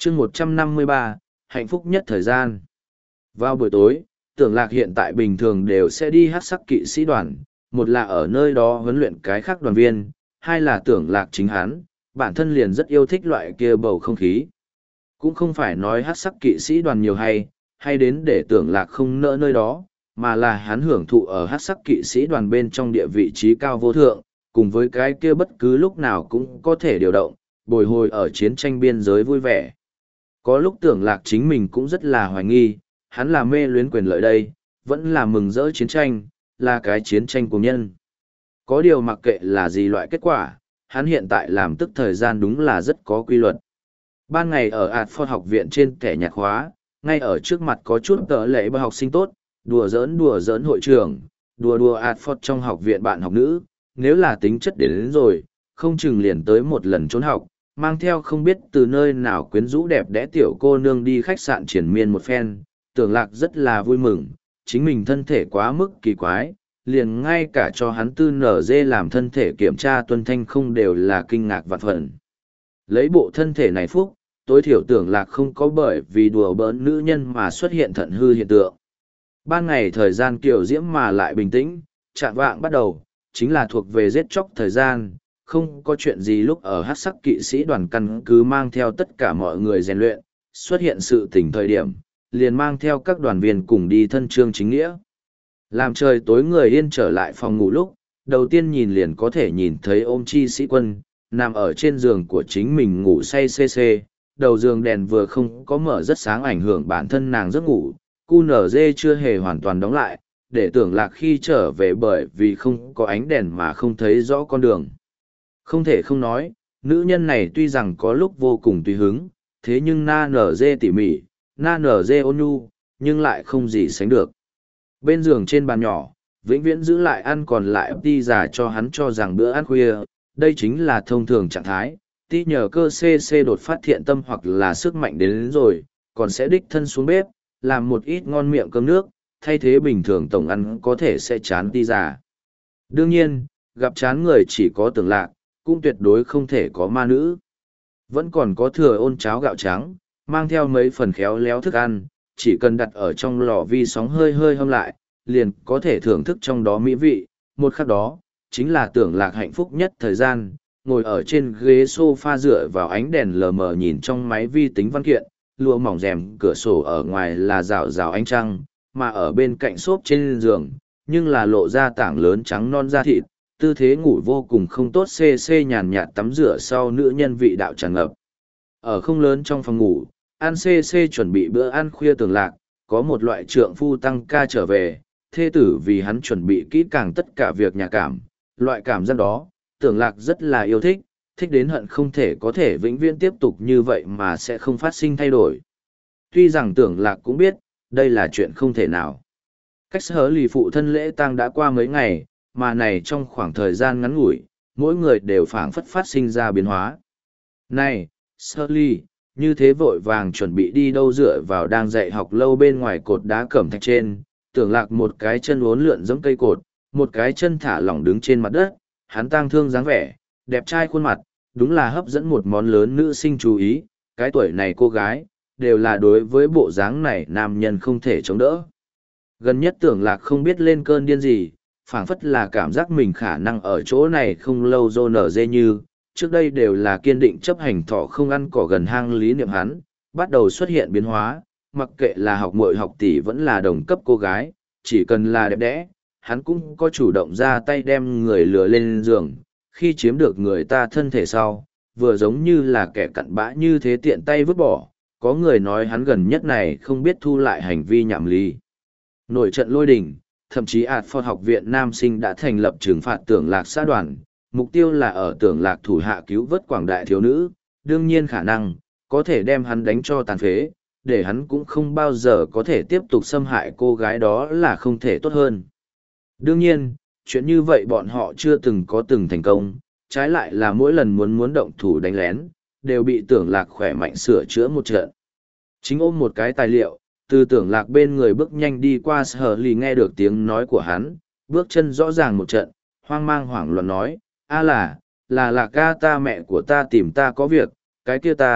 chương 153, hạnh phúc nhất thời gian. Vào buổi tối, Tưởng Lạc hiện tại bình thường đều sẽ đi hát sắc kỵ sĩ đoàn, một là ở nơi đó huấn luyện cái khác đoàn viên, hai là Tưởng Lạc chính hắn, bản thân liền rất yêu thích loại kia bầu không khí. Cũng không phải nói hát sắc kỵ sĩ đoàn nhiều hay đến để Tưởng Lạc không nỡ nơi đó, mà là hắn hưởng thụ ở hát sắc kỵ sĩ đoàn bên trong địa vị trí cao vô thượng, cùng với cái kia bất cứ lúc nào cũng có thể điều động, bồi hồi ở chiến tranh biên giới vui vẻ. Có lúc Tưởng Lạc chính mình cũng rất là hoài nghi, hắn là mê luyến quyền lợi đây, vẫn là mừng rỡ chiến tranh, là cái chiến tranh của nhân. Có điều mặc kệ là gì loại kết quả, hắn hiện tại làm tức thời gian đúng là rất có quy luật. Ban ngày ở Adford học viện trên kẻ nhạc khóa, ngay ở trước mặt có chút tợ lệ bà học sinh tốt, đùa giỡn hội trưởng, đùa Adford trong học viện bạn học nữ, nếu là tính chất đến rồi, không chừng liền tới một lần trốn học, mang theo không biết từ nơi nào quyến rũ đẹp đẽ tiểu cô nương đi khách sạn triển miên một phen, Tưởng Lạc rất là vui mừng, chính mình thân thể quá mức kỳ quái, liền ngay cả cho hắn tư nở dê làm thân thể kiểm tra tuân thanh không đều là kinh ngạc vạn phần. Lấy bộ thân thể này phúc, tối thiểu Tưởng Lạc không có bởi vì đùa bỡn nữ nhân mà xuất hiện thận hư hiện tượng. Ban ngày thời gian kiểu diễm mà lại bình tĩnh, chạng vạng bắt đầu, chính là thuộc về giết chóc thời gian, không có chuyện gì lúc ở hát sắc kỵ sĩ đoàn căn cứ mang theo tất cả mọi người rèn luyện, xuất hiện sự tỉnh thời điểm, liền mang theo các đoàn viên cùng đi thân chương chính nghĩa. Làm trời tối người yên trở lại phòng ngủ lúc, đầu tiên nhìn liền có thể nhìn thấy ôm chi sĩ quân, nằm ở trên giường của chính mình ngủ say xê xê, đầu giường đèn vừa không có mở rất sáng ảnh hưởng bản thân nàng giấc ngủ, QNZ chưa hề hoàn toàn đóng lại, để Tưởng Lạc khi trở về bởi vì không có ánh đèn mà không thấy rõ con đường. Không thể không nói, nữ nhân này tuy rằng có lúc vô cùng tùy hứng, thế nhưng na nở dê tỉ mỉ, na nở dê ôn nhu, nhưng lại không gì sánh được. Bên giường trên bàn nhỏ, vĩnh viễn giữ lại ăn còn lại đi giả cho hắn cho rằng bữa ăn khuya, đây chính là thông thường trạng thái, tí nhờ cơ CC đột phát thiện tâm hoặc là sức mạnh đến rồi, còn sẽ đích thân xuống bếp, làm một ít ngon miệng cơm nước, thay thế bình thường tổng ăn có thể sẽ chán đi giả. Đương nhiên, gặp chán người chỉ có Tưởng Lạc, cũng tuyệt đối không thể có ma nữ. Vẫn còn có thừa ôn cháo gạo trắng, mang theo mấy phần khéo léo thức ăn, chỉ cần đặt ở trong lò vi sóng hơi hơi hâm lại, liền có thể thưởng thức trong đó mỹ vị. Một khắc đó, chính là Tưởng Lạc hạnh phúc nhất thời gian, ngồi ở trên ghế sofa dựa vào ánh đèn lờ mờ nhìn trong máy vi tính văn kiện, lụa mỏng rèm cửa sổ ở ngoài là rào rào ánh trăng, mà ở bên cạnh xốp trên giường, nhưng là lộ ra tảng lớn trắng non da thịt, tư thế ngủ vô cùng không tốt xê nhàn nhạt tắm rửa sau nữ nhân vị đạo tràn ngập. Ở không lớn trong phòng ngủ, ăn xê chuẩn bị bữa ăn khuya Tưởng Lạc, có một loại trượng phu tăng ca trở về, thê tử vì hắn chuẩn bị kỹ càng tất cả việc nhà cảm, loại cảm giác đó, Tưởng Lạc rất là yêu thích, thích đến hận không thể có thể vĩnh viễn tiếp tục như vậy mà sẽ không phát sinh thay đổi. Tuy rằng Tưởng Lạc cũng biết, đây là chuyện không thể nào. Cách hớ lì phụ thân lễ tang đã qua mấy ngày, mà này trong khoảng thời gian ngắn ngủi, mỗi người đều phảng phất phát sinh ra biến hóa. Này, Shirley, như thế vội vàng chuẩn bị đi đâu dựa vào đang dạy học lâu bên ngoài cột đá cẩm thạch trên, Tưởng Lạc một cái chân uốn lượn giống cây cột, một cái chân thả lỏng đứng trên mặt đất, hắn tang thương dáng vẻ, đẹp trai khuôn mặt, đúng là hấp dẫn một món lớn nữ sinh chú ý, cái tuổi này cô gái, đều là đối với bộ dáng này nam nhân không thể chống đỡ. Gần nhất Tưởng Lạc không biết lên cơn điên gì, phảng phất là cảm giác mình khả năng ở chỗ này không lâu dô nở dê như, trước đây đều là kiên định chấp hành thọ không ăn cỏ gần hang lý niệm hắn, bắt đầu xuất hiện biến hóa, mặc kệ là học muội học tỷ vẫn là đồng cấp cô gái, chỉ cần là đẹp đẽ, hắn cũng có chủ động ra tay đem người lừa lên giường, khi chiếm được người ta thân thể sau, vừa giống như là kẻ cặn bã như thế tiện tay vứt bỏ, có người nói hắn gần nhất này không biết thu lại hành vi nhảm lý. Nổi trận lôi đình, thậm chí Adford học viện nam sinh đã thành lập trừng phạt Tưởng Lạc xã đoàn, mục tiêu là ở Tưởng Lạc thủ hạ cứu vớt quảng đại thiếu nữ, đương nhiên khả năng, có thể đem hắn đánh cho tàn phế, để hắn cũng không bao giờ có thể tiếp tục xâm hại cô gái đó là không thể tốt hơn. Đương nhiên, chuyện như vậy bọn họ chưa từng có từng thành công, trái lại là mỗi lần muốn động thủ đánh lén, đều bị Tưởng Lạc khỏe mạnh sửa chữa một trận. Chính ôm một cái tài liệu, từ Tưởng Lạc bên người bước nhanh đi qua Sở Lì nghe được tiếng nói của hắn, bước chân rõ ràng một trận, hoang mang hoảng loạn nói, là ca ta mẹ của ta tìm ta có việc, cái kia ta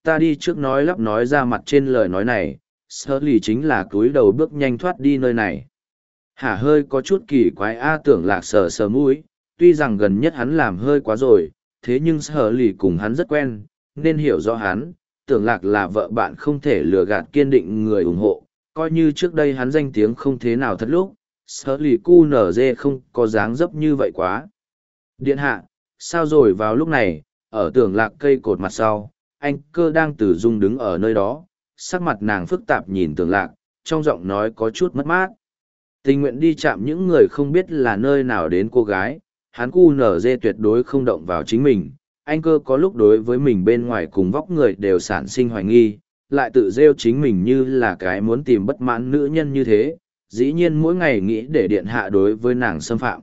ta đi trước nói lắp nói ra mặt trên lời nói này, sơ lì chính là cúi đầu bước nhanh thoát đi nơi này. Hả hơi có chút kỳ quái tưởng lạc sờ sờ mũi, tuy rằng gần nhất hắn làm hơi quá rồi, thế nhưng sơ lì cùng hắn rất quen, nên hiểu rõ hắn, tưởng lạc là vợ bạn không thể lừa gạt kiên định người ủng hộ, coi như trước đây hắn danh tiếng không thế nào thật lúc, sơ lì cu nở dê không có dáng dấp như vậy quá. Điện hạ, sao rồi vào lúc này, ở tưởng lạc cây cột mặt sau, anh cơ đang từ dung đứng ở nơi đó, sắc mặt nàng phức tạp nhìn tưởng lạc, trong giọng nói có chút mất mát. Tình nguyện đi chạm những người không biết là nơi nào đến cô gái, hắn cu nở dê tuyệt đối không động vào chính mình. Anh cơ có lúc đối với mình bên ngoài cùng vóc người đều sản sinh hoài nghi, lại tự rêu chính mình như là cái muốn tìm bất mãn nữ nhân như thế, dĩ nhiên mỗi ngày nghĩ để điện hạ đối với nàng xâm phạm.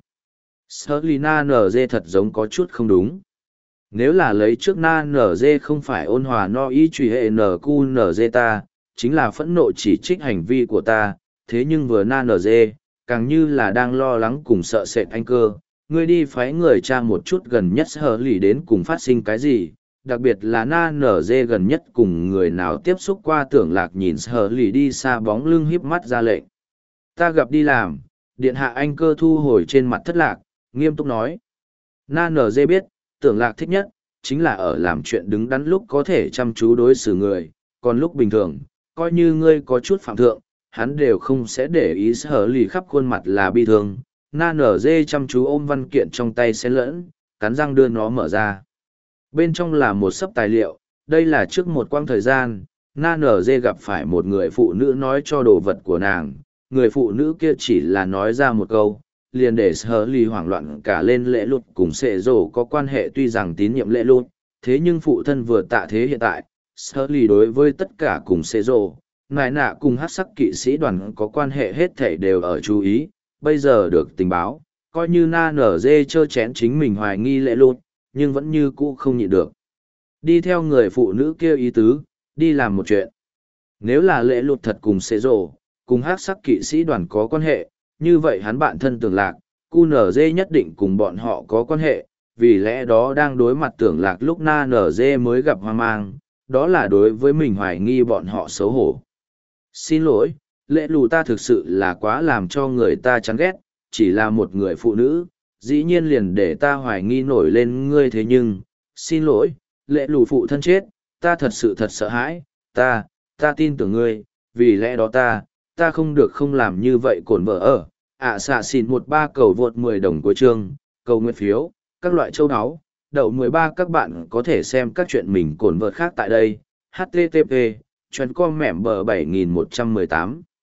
Selina NG thật giống có chút không đúng. Nếu là lấy trước na NG không phải ôn hòa no y truy hệ NQ NG ta, chính là phẫn nộ chỉ trích hành vi của ta, thế nhưng vừa na NG, càng như là đang lo lắng cùng sợ sệt anh cơ. Ngươi đi phái người tra một chút gần nhất hờ lì đến cùng phát sinh cái gì, đặc biệt là na NG gần nhất cùng người nào tiếp xúc qua tưởng lạc nhìn hờ lì đi xa bóng lưng híp mắt ra lệnh. Ta gặp đi làm, điện hạ anh cơ thu hồi trên mặt thất lạc, nghiêm túc nói. Na NG biết, tưởng lạc thích nhất, chính là ở làm chuyện đứng đắn lúc có thể chăm chú đối xử người, còn lúc bình thường, coi như ngươi có chút phạm thượng, hắn đều không sẽ để ý hở lì khắp khuôn mặt là bi thương. Na NG chăm chú ôm văn kiện trong tay xen lẫn, cắn răng đưa nó mở ra. Bên trong là một sấp tài liệu, đây là trước một quãng thời gian, Na NG gặp phải một người phụ nữ nói cho đồ vật của nàng, người phụ nữ kia chỉ là nói ra một câu, liền để hờ lì hoảng loạn cả lên lễ lụt cùng sệ rổ có quan hệ tuy rằng tín nhiệm lễ lụt, thế nhưng phụ thân vừa tạ thế hiện tại, hờ lì đối với tất cả cùng sệ rổ, nại nạ cùng hát sắc kỵ sĩ đoàn có quan hệ hết thảy đều ở chú ý, bây giờ được tình báo, coi như na nở dê chơ chén chính mình hoài nghi lễ lụt, nhưng vẫn như cũ không nhịn được. Đi theo người phụ nữ kia ý tứ, đi làm một chuyện. Nếu là lễ lụt thật cùng sệ rổ, cùng hát sắc kỵ sĩ đoàn có quan hệ, như vậy hắn bạn thân tưởng lạc, QNZ nhất định cùng bọn họ có quan hệ, vì lẽ đó đang đối mặt tưởng lạc lúc na NG mới gặp hoang mang, đó là đối với mình hoài nghi bọn họ xấu hổ. Xin lỗi, lễ lù ta thực sự là quá làm cho người ta chán ghét, chỉ là một người phụ nữ, dĩ nhiên liền để ta hoài nghi nổi lên ngươi thế nhưng, xin lỗi, lễ lù phụ thân chết, ta thật sự thật sợ hãi, ta tin tưởng ngươi, vì lẽ đó ta không được không làm như vậy cổn vợ ở. Xạ xỉn 13 cầu vượt 10 đồng của chương, cầu nguyện phiếu, các loại châu áo, đậu 13 các bạn có thể xem các chuyện mình cổn vợt khác tại đây. HTTP, chuyên com mẻm bờ 7118.